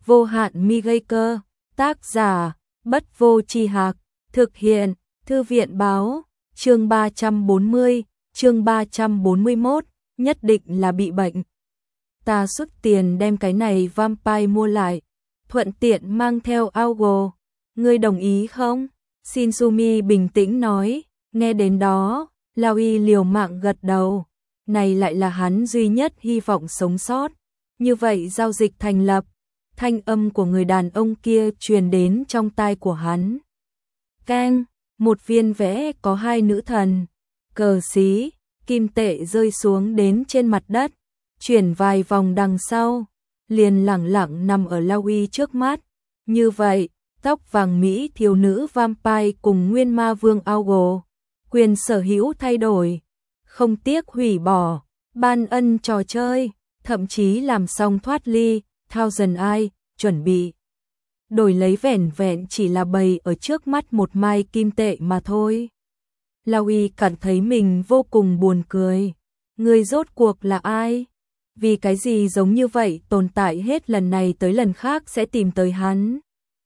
Vô hạn mi gây cơ, tác giả, Bất Vô Tri Hạc, thực hiện, Thư viện báo, chương 340, chương 341, nhất định là bị bệnh. Ta xuất tiền đem cái này vampire mua lại, thuận tiện mang theo Augo, ngươi đồng ý không? Shinsumi bình tĩnh nói, nghe đến đó, Lao Y liều mạng gật đầu, này lại là hắn duy nhất hy vọng sống sót. Như vậy giao dịch thành lập, thanh âm của người đàn ông kia truyền đến trong tai của hắn. Keng, một viên vẽ có hai nữ thần, cờ xí, kim tệ rơi xuống đến trên mặt đất, chuyển vài vòng đằng sau, liền lẳng lặng nằm ở Lao Y trước mắt. Như vậy, tóc vàng Mỹ thiếu nữ vampire cùng nguyên ma vương Augo, quyền sở hữu thay đổi, không tiếc hủy bỏ, ban ân trò chơi, thậm chí làm xong thoát ly, Thousand Eye, chuẩn bị. Đổi lấy vẻn vẹn chỉ là bày ở trước mắt một mai kim tệ mà thôi. Lao Y cảm thấy mình vô cùng buồn cười. Người rốt cuộc là ai? Vì cái gì giống như vậy tồn tại hết lần này tới lần khác sẽ tìm tới hắn?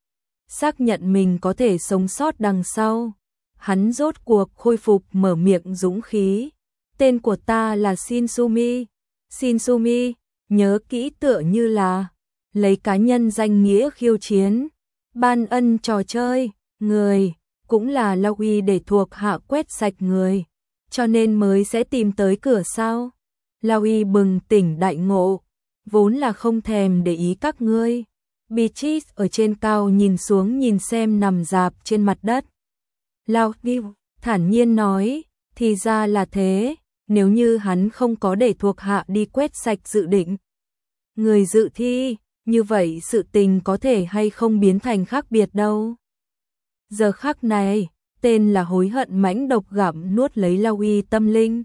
Xác nhận mình có thể sống sót đằng sau. Hắn rốt cuộc khôi phục mở miệng dũng khí. Tên của ta là Shinsumi. Shinsumi, nhớ kỹ tựa như là lấy cá nhân danh nghĩa khiêu chiến, ban ân trò chơi, người, cũng là Lao Y để thuộc hạ quét sạch người, cho nên mới sẽ tìm tới cửa sao. Lao Y bừng tỉnh đại ngộ, vốn là không thèm để ý các ngươi. Beatrice ở trên cao nhìn xuống nhìn xem nằm rạp trên mặt đất. Lao Y thản nhiên nói, thì ra là thế, nếu như hắn không có để thuộc hạ đi quét sạch dự định người dự thi, như vậy sự tình có thể hay không biến thành khác biệt đâu. Giờ khắc này, tên là hối hận mãnh độc gặm nuốt lấy Lao Y tâm linh.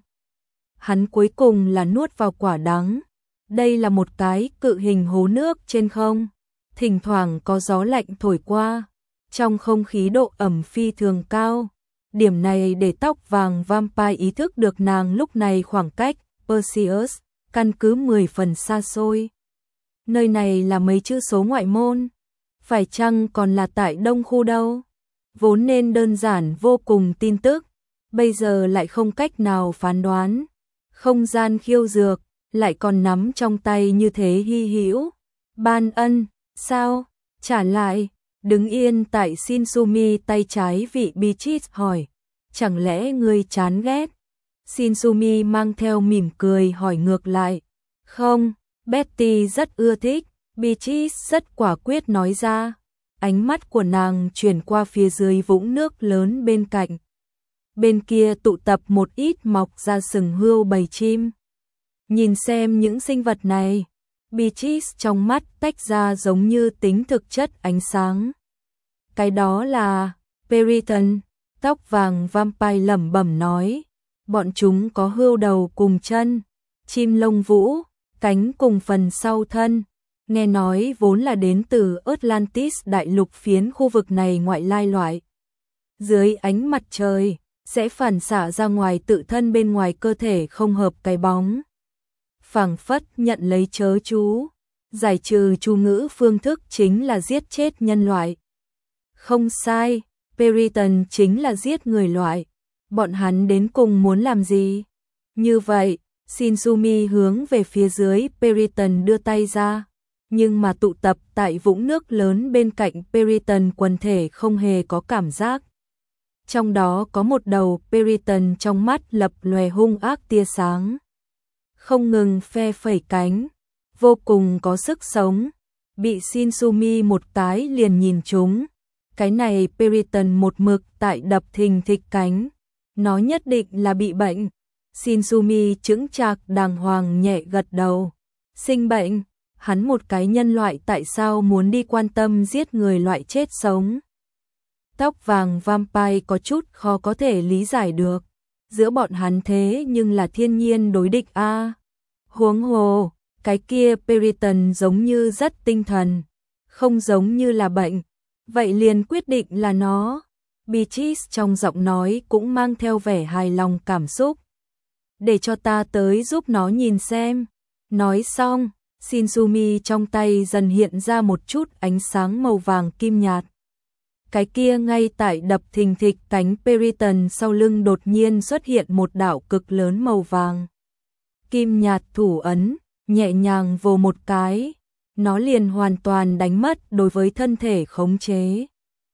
Hắn cuối cùng là nuốt vào quả đắng. Đây là một cái cự hình hố nước trên không. Thỉnh thoảng có gió lạnh thổi qua. Trong không khí độ ẩm phi thường cao. Điểm này để tóc vàng vampire ý thức được nàng lúc này khoảng cách Perseus, căn cứ 10 phần xa xôi. Nơi này là mấy chữ số ngoại môn, phải chăng còn là tại Đông khu đâu? Vốn nên đơn giản vô cùng tin tức, bây giờ lại không cách nào phán đoán. Không gian khiêu dược, lại còn nắm trong tay như thế hy hữu. Ban ân, sao? Trả lại, đứng yên tại Shinsumi tay trái vị Beatrice hỏi, chẳng lẽ ngươi chán ghét? Shinsumi mang theo mỉm cười hỏi ngược lại, không. Betty rất ưa thích, Beatrice rất quả quyết nói ra. Ánh mắt của nàng chuyển qua phía dưới vũng nước lớn bên cạnh. Bên kia tụ tập một ít mọc ra sừng hươu bầy chim. Nhìn xem những sinh vật này, Beatrice trong mắt tách ra giống như tính thực chất ánh sáng. Cái đó là Periton, tóc vàng vampire lẩm bẩm nói. Bọn chúng có hươu đầu cùng chân, chim lông vũ, cánh cùng phần sau thân, nghe nói vốn là đến từ Atlantis đại lục phiến khu vực này ngoại lai loại. Dưới ánh mặt trời, sẽ phản xạ ra ngoài tự thân bên ngoài cơ thể không hợp cái bóng. Phảng phất nhận lấy chớ chú, giải trừ chú ngữ phương thức chính là giết chết nhân loại. Không sai, Periton chính là giết người loại. Bọn hắn đến cùng muốn làm gì? Như vậy, Shinsumi hướng về phía dưới Periton đưa tay ra, nhưng mà tụ tập tại vũng nước lớn bên cạnh Periton quần thể không hề có cảm giác. Trong đó có một đầu Periton trong mắt lập lòe hung ác tia sáng, không ngừng phe phẩy cánh, vô cùng có sức sống, bị Shinsumi một cái liền nhìn trúng. Cái này Periton một mực tại đập thình thịch cánh, nó nhất định là bị bệnh. Shinsumi chững chạc đàng hoàng nhẹ gật đầu. Sinh bệnh, hắn một cái nhân loại tại sao muốn đi quan tâm giết người loại chết sống? Tóc vàng vampire có chút khó có thể lý giải được. Giữa bọn hắn thế nhưng là thiên nhiên đối địch a. Huống hồ, cái kia Periton giống như rất tinh thần, không giống như là bệnh. Vậy liền quyết định là nó. Beatrice trong giọng nói cũng mang theo vẻ hài lòng cảm xúc. Để cho ta tới giúp nó nhìn xem. Nói xong, Shinzumi trong tay dần hiện ra một chút ánh sáng màu vàng kim nhạt. Cái kia ngay tại đập thình thịch cánh Periton sau lưng đột nhiên xuất hiện một đạo cực lớn màu vàng. Kim nhạt thủ ấn, nhẹ nhàng vồ một cái, nó liền hoàn toàn đánh mất đối với thân thể khống chế.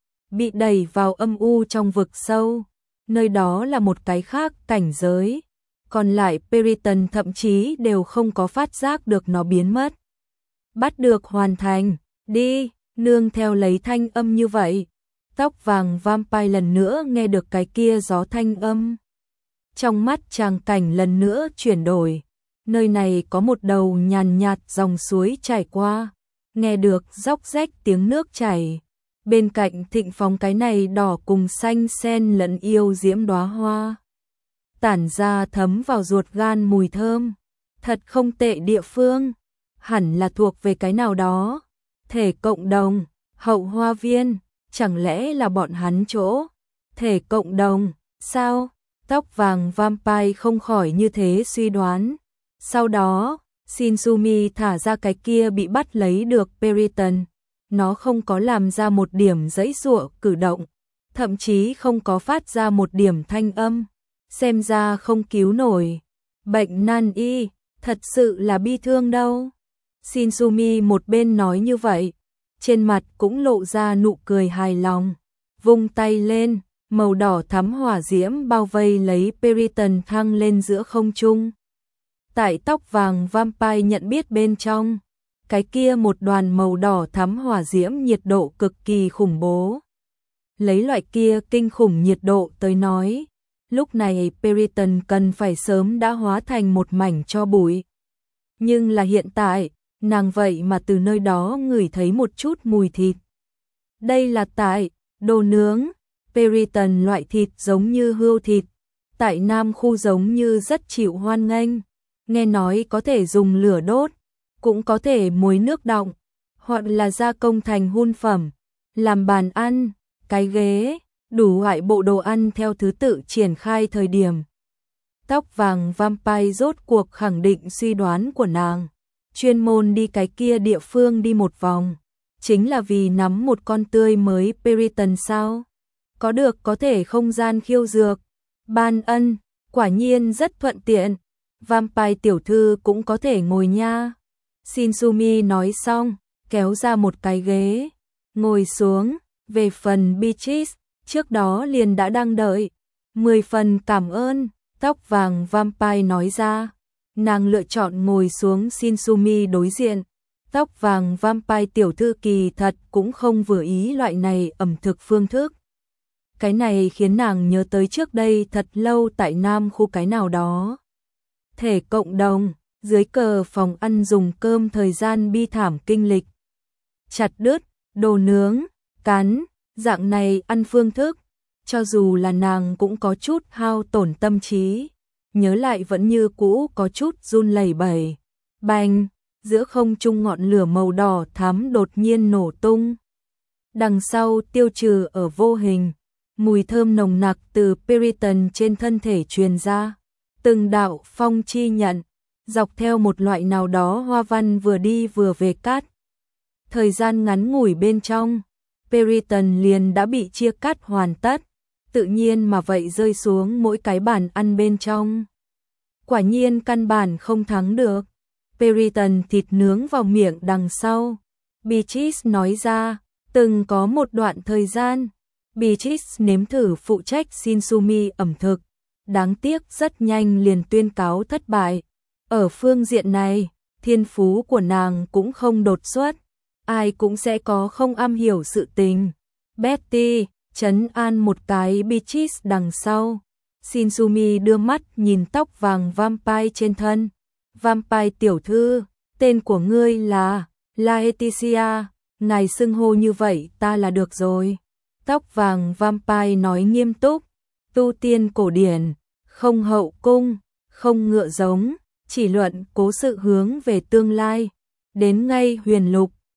Bị đẩy vào âm u trong vực sâu, nơi đó là một cái khác cảnh giới. Còn lại Periton thậm chí đều không có phát giác được nó biến mất. Bắt được hoàn thành, đi, nương theo lấy thanh âm như vậy. Tóc vàng vampire lần nữa nghe được cái kia gió thanh âm. Trong mắt chàng cảnh lần nữa chuyển đổi. Nơi này có một đầu nhàn nhạt dòng suối chảy qua. Nghe được róc rách tiếng nước chảy. Bên cạnh thịnh phóng cái này đỏ cùng xanh xen lẫn yêu diễm đóa hoa. Tản ra thấm vào ruột gan mùi thơm. Thật không tệ địa phương. Hẳn là thuộc về cái nào đó. Thể cộng đồng, hậu hoa viên. Chẳng lẽ là bọn hắn chỗ? Thể cộng đồng, sao? Tóc vàng vampire không khỏi như thế suy đoán. Sau đó, Shinzumi thả ra cái kia bị bắt lấy được Periton. Nó không có làm ra một điểm giãy giụa cử động, thậm chí không có phát ra một điểm thanh âm. Xem ra không cứu nổi. Bệnh nan y, thật sự là bi thương đâu. Shinzumi một bên nói như vậy, trên mặt cũng lộ ra nụ cười hài lòng. Vung tay lên, màu đỏ thắm hỏa diễm bao vây lấy Periton thăng lên giữa không trung. Tại tóc vàng vampire nhận biết bên trong, cái kia một đoàn màu đỏ thắm hỏa diễm nhiệt độ cực kỳ khủng bố. Lấy loại kia kinh khủng nhiệt độ tới nói, lúc này Periton cần phải sớm đã hóa thành một mảnh tro bụi. Nhưng là hiện tại, nàng vậy mà từ nơi đó ngửi thấy một chút mùi thịt. Đây là tại đồ nướng, Periton loại thịt giống như hươu thịt, tại Nam khu giống như rất chịu hoan nghênh. Nghe nói có thể dùng lửa đốt, cũng có thể muối nước đọng, hoặc là gia công thành hun phẩm, làm bàn ăn, cái ghế, đủ loại bộ đồ ăn theo thứ tự triển khai thời điểm. Tóc vàng vampire rốt cuộc khẳng định suy đoán của nàng, chuyên môn đi cái kia địa phương đi một vòng, chính là vì nắm một con tươi mới Periton sao? Có được có thể không gian khiêu dược, ban ân, quả nhiên rất thuận tiện. Vampire tiểu thư cũng có thể ngồi nha. Shinzumi nói xong, kéo ra một cái ghế, ngồi xuống. Về phần Beatrice, trước đó liền đã đang đợi. 10 phần cảm ơn, tóc vàng vampire nói ra. Nàng lựa chọn ngồi xuống Shinzumi đối diện. Tóc vàng vampire tiểu thư kỳ thật cũng không vừa ý loại này ẩm thực phương thức. Cái này khiến nàng nhớ tới trước đây thật lâu tại Nam khu cái nào đó. Thể cộng đồng, dưới cờ phòng ăn dùng cơm thời gian bi thảm kinh lịch. Chặt đứt, đồ nướng, cắn, dạng này ăn phương thức, cho dù là nàng cũng có chút hao tổn tâm trí, nhớ lại vẫn như cũ có chút run lẩy bẩy. Bành, giữa không trung ngọn lửa màu đỏ thắm đột nhiên nổ tung. Đằng sau tiêu trừ ở vô hình, mùi thơm nồng nặc từ Periton trên thân thể truyền ra. Từng đạo phong chi nhận, dọc theo một loại nào đó hoa văn vừa đi vừa về cắt. Thời gian ngắn ngủi bên trong, Periton liền đã bị chia cắt hoàn tất, tự nhiên mà vậy rơi xuống mỗi cái bàn ăn bên trong. Quả nhiên căn bản không thắng được. Periton thịt nướng vào miệng đằng sau. Beatrice nói ra, từng có một đoạn thời gian, Beatrice nếm thử phụ trách Shinzumi ẩm thực. Đáng tiếc rất nhanh liền tuyên cáo thất bại. Ở phương diện này, thiên phú của nàng cũng không đột xuất. Ai cũng sẽ có không am hiểu sự tình. Betty, trấn an một cái Beatrice đằng sau. Shinzumi đưa mắt nhìn tóc vàng vampire trên thân. Vampire tiểu thư, tên của ngươi là Laetitia, ngài xưng hô như vậy ta là được rồi. Tóc vàng vampire nói nghiêm túc, tu tiên cổ điển, không hậu cung, không ngựa giống, chỉ luận cố sự hướng về tương lai. Đến ngay huyền lục,